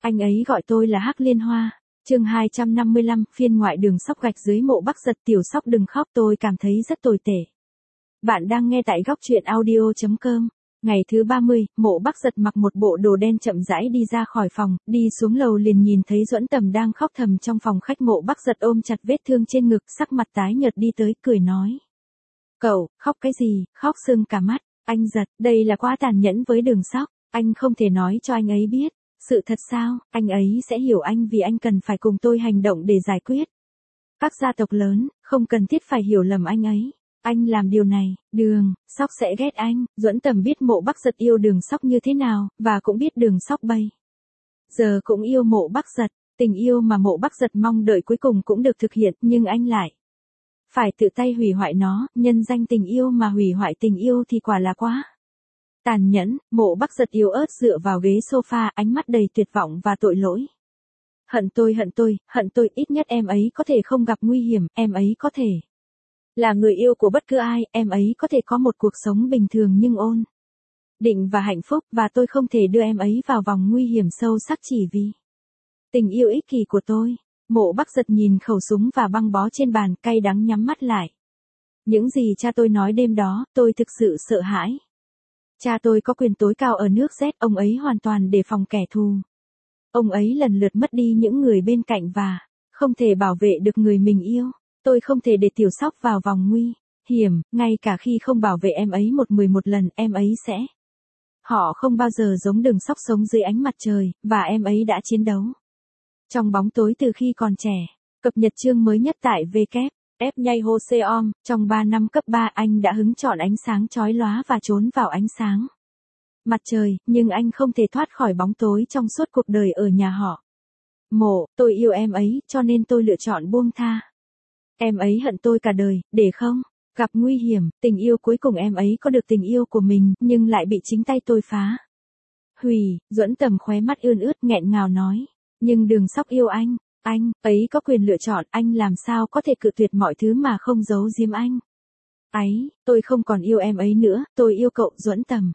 Anh ấy gọi tôi là Hắc Liên Hoa. Chương 255, phiên ngoại đường Sóc gạch dưới Mộ Bắc Giật. Tiểu Sóc đừng khóc, tôi cảm thấy rất tồi tệ. Bạn đang nghe tại góc truyện audio.com. Ngày thứ 30, Mộ Bắc Giật mặc một bộ đồ đen chậm rãi đi ra khỏi phòng, đi xuống lầu liền nhìn thấy Duẫn Tầm đang khóc thầm trong phòng khách. Mộ Bắc Giật ôm chặt vết thương trên ngực, sắc mặt tái nhợt đi tới, cười nói. Cậu, khóc cái gì, khóc sưng cả mắt. Anh Giật, đây là quá tàn nhẫn với đường Sóc, anh không thể nói cho anh ấy biết. Sự thật sao, anh ấy sẽ hiểu anh vì anh cần phải cùng tôi hành động để giải quyết. Các gia tộc lớn, không cần thiết phải hiểu lầm anh ấy. Anh làm điều này, đường Sóc sẽ ghét anh. Duẫn Tầm biết Mộ Bắc Giật yêu đường Sóc như thế nào, và cũng biết đường Sóc bây giờ cũng yêu Mộ Bắc Giật. Tình yêu mà Mộ Bắc Giật mong đợi cuối cùng cũng được thực hiện, nhưng anh lại phải tự tay hủy hoại nó. Nhân danh tình yêu mà hủy hoại tình yêu thì quả là quá tàn nhẫn. Mộ Bắc Giật yếu ớt dựa vào ghế sofa, ánh mắt đầy tuyệt vọng và tội lỗi. Hận tôi, ít nhất em ấy có thể không gặp nguy hiểm, em ấy có thể là người yêu của bất cứ ai, em ấy có thể có một cuộc sống bình thường nhưng ổn định và hạnh phúc, và tôi không thể đưa em ấy vào vòng nguy hiểm sâu sắc chỉ vì tình yêu ích kỷ của tôi. Mộ Bắc Giật nhìn khẩu súng và băng bó trên bàn, cay đắng nhắm mắt lại. Những gì cha tôi nói đêm đó, tôi thực sự sợ hãi. Cha tôi có quyền tối cao ở nước Z, ông ấy hoàn toàn đề phòng kẻ thù. Ông ấy lần lượt mất đi những người bên cạnh và không thể bảo vệ được người mình yêu. Tôi không thể để Tiểu Sóc vào vòng nguy hiểm, ngay cả khi không bảo vệ em ấy 11 lần, em ấy sẽ. Họ không bao giờ giống đường Sóc sống dưới ánh mặt trời, và em ấy đã chiến đấu trong bóng tối từ khi còn trẻ. Cập nhật chương mới nhất tại WF Nhây Hoseom. Trong 3 năm cấp 3 anh đã hứng chọn ánh sáng chói lóa và trốn vào ánh sáng mặt trời, nhưng anh không thể thoát khỏi bóng tối trong suốt cuộc đời ở nhà họ. Tôi yêu em ấy, cho nên tôi lựa chọn buông tha. Em ấy hận tôi cả đời, để không gặp nguy hiểm. Tình yêu cuối cùng em ấy có được tình yêu của mình, nhưng lại bị chính tay tôi phá hủy. Duẫn Tầm khóe mắt ươn ướt nghẹn ngào nói. Nhưng đường Sóc yêu anh ấy có quyền lựa chọn, anh làm sao có thể cự tuyệt mọi thứ mà không giấu giếm anh ấy. Tôi không còn yêu em ấy nữa, tôi yêu cậu. Duẫn Tầm.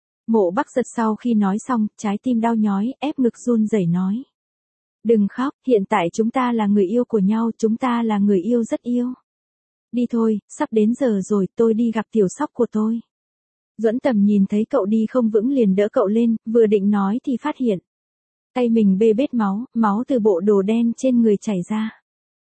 Mộ Bắc Giật sau khi nói xong, trái tim đau nhói, ép ngực run rẩy nói. Đừng khóc, hiện tại chúng ta là người yêu của nhau, chúng ta là người yêu rất yêu. Đi thôi, sắp đến giờ rồi, tôi đi gặp Tiểu Sóc của tôi. Duẫn Tầm nhìn thấy cậu đi không vững liền đỡ cậu lên, vừa định nói thì phát hiện tay mình bê bết máu từ bộ đồ đen trên người chảy ra.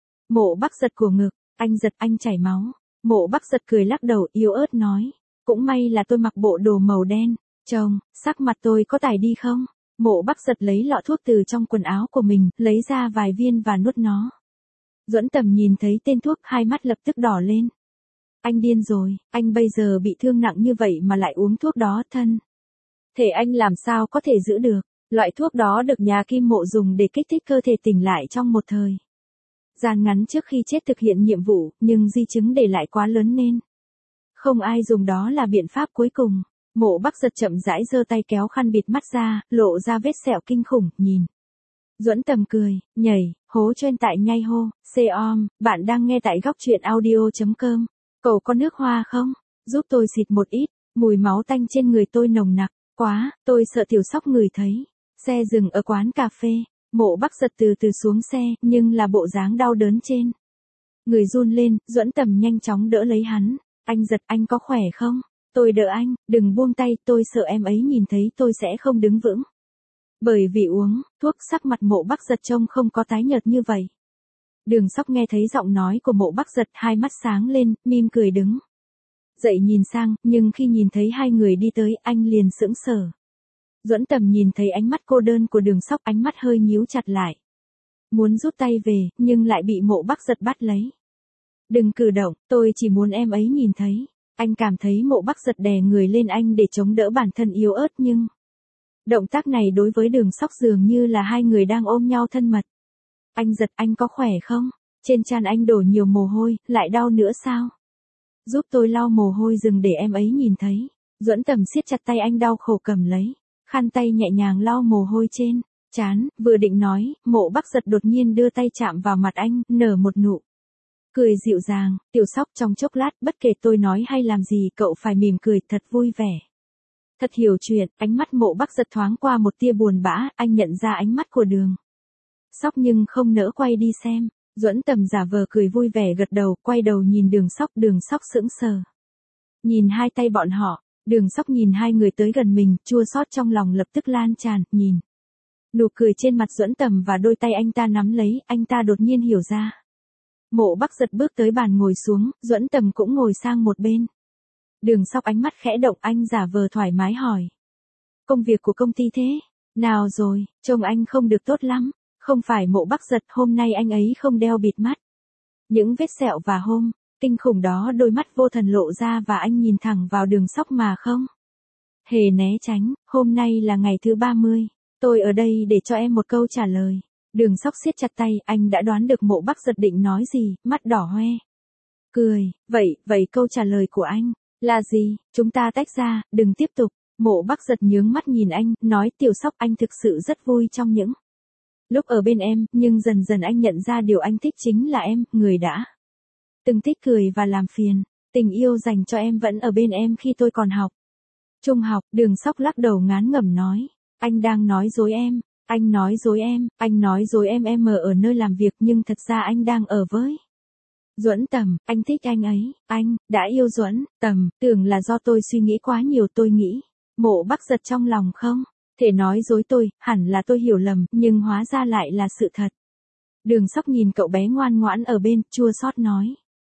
Mộ Bắc Giật của ngực, anh Giật, anh chảy máu. Mộ Bắc Giật cười lắc đầu, yếu ớt nói. Cũng may là tôi mặc bộ đồ màu đen. Trông, sắc mặt tôi có tải đi không? Mộ Bắc Giật lấy lọ thuốc từ trong quần áo của mình, lấy ra vài viên và nuốt nó. Duẫn Tầm nhìn thấy tên thuốc, hai mắt lập tức đỏ lên. Anh điên rồi, anh bây giờ bị thương nặng như vậy mà lại uống thuốc đó, thân thể anh làm sao có thể giữ được. Loại thuốc đó được nhà Kim Mộ dùng để kích thích cơ thể tỉnh lại trong một thời gian ngắn trước khi chết thực hiện nhiệm vụ, nhưng di chứng để lại quá lớn nên không ai dùng đó là biện pháp cuối cùng. Mộ Bắc Giật chậm rãi giơ tay kéo khăn bịt mắt ra, lộ ra vết sẹo kinh khủng, nhìn. Duẫn Tầm cười, nhảy, hố trên tại Nhây Hoseom. Bạn đang nghe tại góc truyện audio.com. Cậu có nước hoa không? Giúp tôi xịt một ít, mùi máu tanh trên người tôi nồng nặc quá, tôi sợ Tiểu Sóc ngửi thấy. Xe dừng ở quán cà phê. Mộ Bắc Giật từ từ xuống xe, nhưng là bộ dáng đau đớn trên người run lên. Duẫn Tầm nhanh chóng đỡ lấy hắn. Anh Giật, anh có khỏe không? Tôi đỡ anh, đừng buông tay, tôi sợ em ấy nhìn thấy tôi sẽ không đứng vững. Bởi vì uống thuốc, sắc mặt Mộ Bắc Giật trông không có tái nhợt như vậy. Đường Sóc nghe thấy giọng nói của Mộ Bắc Giật, hai mắt sáng lên, mỉm cười đứng dậy nhìn sang, nhưng khi nhìn thấy hai người đi tới, anh liền sững sờ. Duẫn Tầm nhìn thấy ánh mắt cô đơn của đường Sóc, ánh mắt hơi nhíu chặt lại. Muốn rút tay về, nhưng lại bị Mộ Bắc Giật bắt lấy. Đừng cử động, tôi chỉ muốn em ấy nhìn thấy. Anh cảm thấy Mộ Bắc Giật đè người lên anh để chống đỡ bản thân yếu ớt, nhưng động tác này đối với đường Sóc dường như là hai người đang ôm nhau thân mật. Anh Giật, anh có khỏe không? Trên trán anh đổ nhiều mồ hôi, lại đau nữa sao? Giúp tôi lau mồ hôi dừng để em ấy nhìn thấy. Duẫn Tầm siết chặt tay anh, đau khổ cầm lấy khăn tay nhẹ nhàng lau mồ hôi trên trán, vừa định nói, Mộ Bắc Giật đột nhiên đưa tay chạm vào mặt anh, nở một nụ cười dịu dàng. Tiểu Sóc, trong chốc lát, bất kể tôi nói hay làm gì, cậu phải mỉm cười thật vui vẻ. Thật hiểu chuyện, ánh mắt Mộ Bắc Giật thoáng qua một tia buồn bã, anh nhận ra ánh mắt của Đường Sóc nhưng không nỡ quay đi xem. Duẫn Tầm giả vờ cười vui vẻ gật đầu, quay đầu nhìn Đường Sóc sững sờ. Nhìn hai tay bọn họ, Đường Sóc nhìn hai người tới gần mình, chua xót trong lòng lập tức lan tràn, nhìn. Nụ cười trên mặt Duẫn Tầm và đôi tay anh ta nắm lấy, anh ta đột nhiên hiểu ra. Mộ Bắc Giật bước tới bàn ngồi xuống, Duẫn Tầm cũng ngồi sang một bên. Đường Sóc ánh mắt khẽ động, anh giả vờ thoải mái hỏi. Công việc của công ty thế nào rồi, trông anh không được tốt lắm. Không phải Mộ Bắc Giật, hôm nay anh ấy không đeo bịt mắt. Những vết sẹo và kinh khủng đó, đôi mắt vô thần lộ ra và anh nhìn thẳng vào Đường Sóc mà không hề né tránh. Hôm nay là ngày thứ 30, tôi ở đây để cho em một câu trả lời. Đường Sóc siết chặt tay, anh đã đoán được Mộ Bắc Giật định nói gì, mắt đỏ hoe. Cười, vậy câu trả lời của anh là gì? Chúng ta tách ra, đừng tiếp tục. Mộ Bắc Giật nhướng mắt nhìn anh, nói Tiểu Sóc, anh thực sự rất vui trong những lúc ở bên em, nhưng dần dần anh nhận ra điều anh thích chính là em, người đã từng thích cười và làm phiền. Tình yêu dành cho em vẫn ở bên em khi tôi còn học trung học. Đường Sóc lắc đầu ngán ngẩm nói. Anh đang nói dối em. Anh nói dối em ở nơi làm việc, nhưng thật ra anh đang ở với Duẫn Tầm, anh thích anh ấy, anh đã yêu Duẫn Tầm, tưởng là do tôi suy nghĩ quá nhiều, tôi nghĩ. Mộ Bắc Giật trong lòng không thể nói dối tôi, hẳn là tôi hiểu lầm, nhưng hóa ra lại là sự thật. Đường Sóc nhìn cậu bé ngoan ngoãn ở bên, chua xót nói.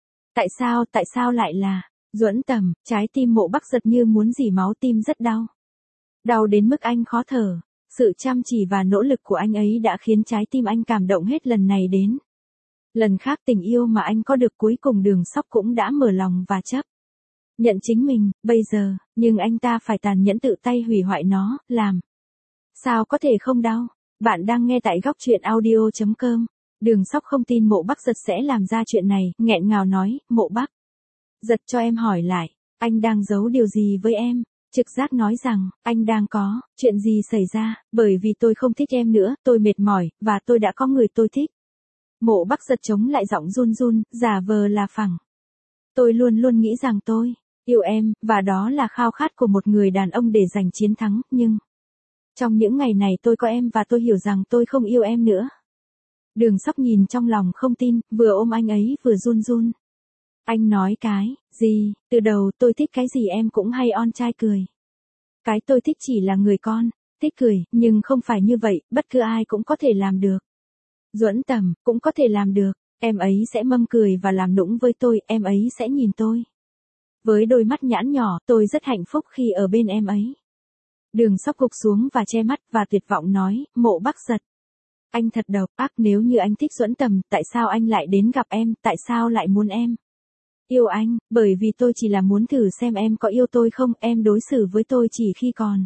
Tại sao lại là Duẫn Tầm? Trái tim Mộ Bắc Giật như muốn rỉ máu, tim rất đau. Đau đến mức anh khó thở. Sự chăm chỉ và nỗ lực của anh ấy đã khiến trái tim anh cảm động hết lần này đến lần khác. Tình yêu mà anh có được cuối cùng Đường Sóc cũng đã mở lòng và chấp nhận chính mình, bây giờ, nhưng anh ta phải tàn nhẫn tự tay hủy hoại nó, làm sao có thể không đau. Bạn đang nghe tại Góc Truyện Audio.com. Đường Sóc không tin Mộ Bắc Giật sẽ làm ra chuyện này, nghẹn ngào nói, Mộ Bắc Giật, cho em hỏi lại, anh đang giấu điều gì với em? Trực giác nói rằng, anh đang có chuyện gì xảy ra, bởi vì tôi không thích em nữa, tôi mệt mỏi, và tôi đã có người tôi thích. Mộ Bắc Giật chống lại giọng run run, giả vờ là phẳng. Tôi luôn luôn nghĩ rằng tôi yêu em, và đó là khao khát của một người đàn ông để giành chiến thắng, nhưng trong những ngày này tôi có em và tôi hiểu rằng tôi không yêu em nữa. Đường Sóc nhìn trong lòng không tin, vừa ôm anh ấy vừa run run. Anh nói cái gì? Từ đầu tôi thích cái gì em cũng hay on trai cười. Cái tôi thích chỉ là người con thích cười, nhưng không phải như vậy, bất cứ ai cũng có thể làm được. Duẫn Tầm cũng có thể làm được. Em ấy sẽ mâm cười và làm nũng với tôi, em ấy sẽ nhìn tôi với đôi mắt nhãn nhỏ, tôi rất hạnh phúc khi ở bên em ấy. Đường Sóc gục xuống và che mắt và tuyệt vọng nói, Mộ Bắc Giật. Anh thật độc ác, nếu như anh thích Duẫn Tầm, tại sao anh lại đến gặp em, tại sao lại muốn em yêu anh? Bởi vì tôi chỉ là muốn thử xem em có yêu tôi không, em đối xử với tôi chỉ khi còn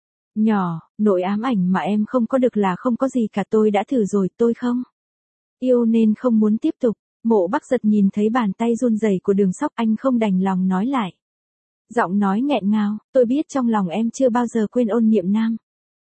nhỏ, nỗi ám ảnh mà em không có được là không có gì cả, tôi đã thử rồi, tôi không yêu nên không muốn tiếp tục. Mộ Bắc Giật nhìn thấy bàn tay run rẩy của Đường Sóc, anh không đành lòng nói lại. Giọng nói nghẹn ngào, tôi biết trong lòng em chưa bao giờ quên ôn niệm nam.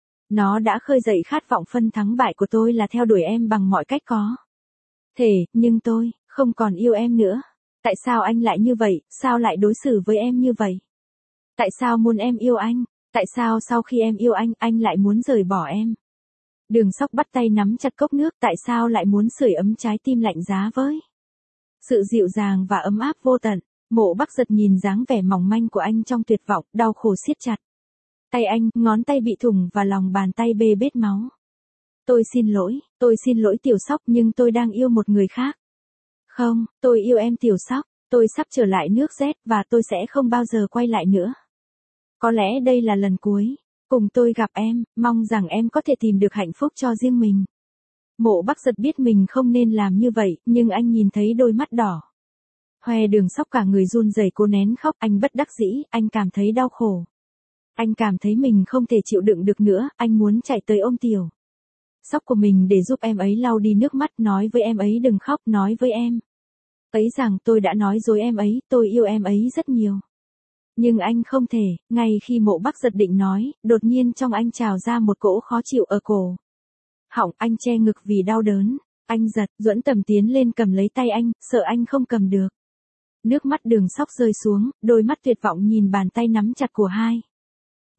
Nó đã khơi dậy khát vọng phân thắng bại của tôi là theo đuổi em bằng mọi cách có thể, nhưng tôi không còn yêu em nữa. Tại sao anh lại như vậy, sao lại đối xử với em như vậy? Tại sao muốn em yêu anh? Tại sao sau khi em yêu anh lại muốn rời bỏ em? Đường Sóc bắt tay nắm chặt cốc nước, tại sao lại muốn sưởi ấm trái tim lạnh giá với sự dịu dàng và ấm áp vô tận? Mộ Bắc Giật nhìn dáng vẻ mỏng manh của anh trong tuyệt vọng, đau khổ siết chặt tay anh, ngón tay bị thủng và lòng bàn tay bê bết máu. Tôi xin lỗi Tiểu Sóc, nhưng tôi đang yêu một người khác. Không, tôi yêu em Tiểu Sóc, tôi sắp trở lại nước Z và tôi sẽ không bao giờ quay lại nữa. Có lẽ đây là lần cuối cùng tôi gặp em, mong rằng em có thể tìm được hạnh phúc cho riêng mình. Mộ Bắc Giật biết mình không nên làm như vậy, nhưng anh nhìn thấy đôi mắt đỏ hoe Đường Sóc cả người run rẩy cố nén khóc, anh bất đắc dĩ, anh cảm thấy đau khổ. Anh cảm thấy mình không thể chịu đựng được nữa, anh muốn chạy tới ôm Tiểu Sóc của mình để giúp em ấy lau đi nước mắt, nói với em ấy đừng khóc, nói với em ấy rằng tôi đã nói dối em ấy, tôi yêu em ấy rất nhiều. Nhưng anh không thể, ngay khi Mộ Bắc Giật định nói, đột nhiên trong anh trào ra một cỗ khó chịu ở cổ họng, anh che ngực vì đau đớn. Anh giật, Duẫn Tầm tiến lên cầm lấy tay anh, sợ anh không cầm được. Nước mắt Đường Sóc rơi xuống, đôi mắt tuyệt vọng nhìn bàn tay nắm chặt của hai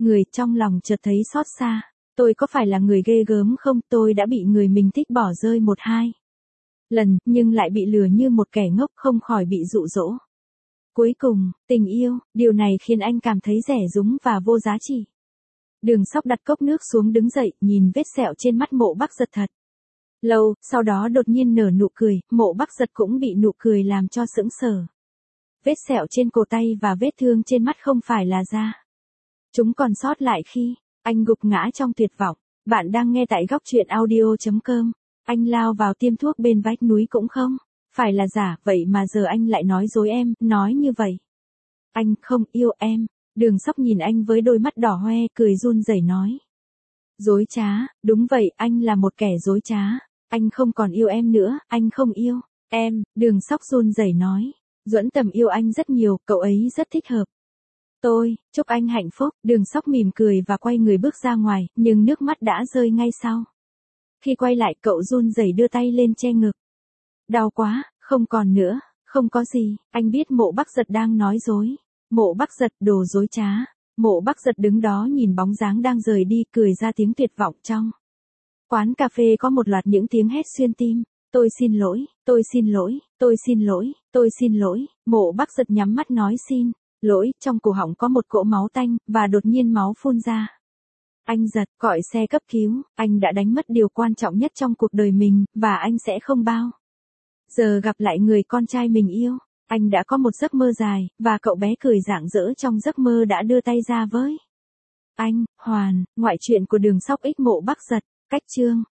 người, trong lòng chợt thấy xót xa. Tôi có phải là người ghê gớm không? Tôi đã bị người mình thích bỏ rơi 1-2 lần, nhưng lại bị lừa như một kẻ ngốc, không khỏi bị dụ dỗ. Cuối cùng, tình yêu, điều này khiến anh cảm thấy rẻ rúng và vô giá trị. Đường Sóc đặt cốc nước xuống đứng dậy, nhìn vết sẹo trên mắt Mộ Bắc Giật thật lâu, sau đó đột nhiên nở nụ cười, Mộ Bắc Giật cũng bị nụ cười làm cho sững sờ. Vết sẹo trên cổ tay và vết thương trên mắt không phải là da. Chúng còn sót lại khi anh gục ngã trong tuyệt vọng. Bạn đang nghe tại góc truyện audio.com. Anh lao vào tiêm thuốc bên vách núi cũng không phải là giả, vậy mà giờ anh lại nói dối em, nói như vậy. Anh không yêu em. Đường Sóc nhìn anh với đôi mắt đỏ hoe, cười run rẩy nói. Dối trá, đúng vậy, anh là một kẻ dối trá. Anh không còn yêu em nữa, anh không yêu em. Đường Sóc run rẩy nói. Duẫn Tầm yêu anh rất nhiều, cậu ấy rất thích hợp. Tôi, chúc anh hạnh phúc. Đường Sóc mỉm cười và quay người bước ra ngoài, nhưng nước mắt đã rơi ngay sau. Khi quay lại, cậu run rẩy đưa tay lên che ngực. Đau quá, không còn nữa, không có gì. Anh biết Mộ Bắc Giật đang nói dối. Mộ Bắc Giật, đồ dối trá. Mộ Bắc Giật đứng đó nhìn bóng dáng đang rời đi, cười ra tiếng tuyệt vọng trong quán cà phê có một loạt những tiếng hét xuyên tim. Tôi xin lỗi, tôi xin lỗi, tôi xin lỗi, tôi xin lỗi. Mộ Bắc Giật nhắm mắt nói xin lỗi, trong cổ họng có một cỗ máu tanh, và đột nhiên máu phun ra. Anh Giật, gọi xe cấp cứu, anh đã đánh mất điều quan trọng nhất trong cuộc đời mình, và anh sẽ không bao giờ gặp lại người con trai mình yêu. Anh đã có một giấc mơ dài, và cậu bé cười rạng rỡ trong giấc mơ đã đưa tay ra với anh. Hoàn, ngoại truyện của Đường Sóc X Mộ Bắc Giật, cách chương.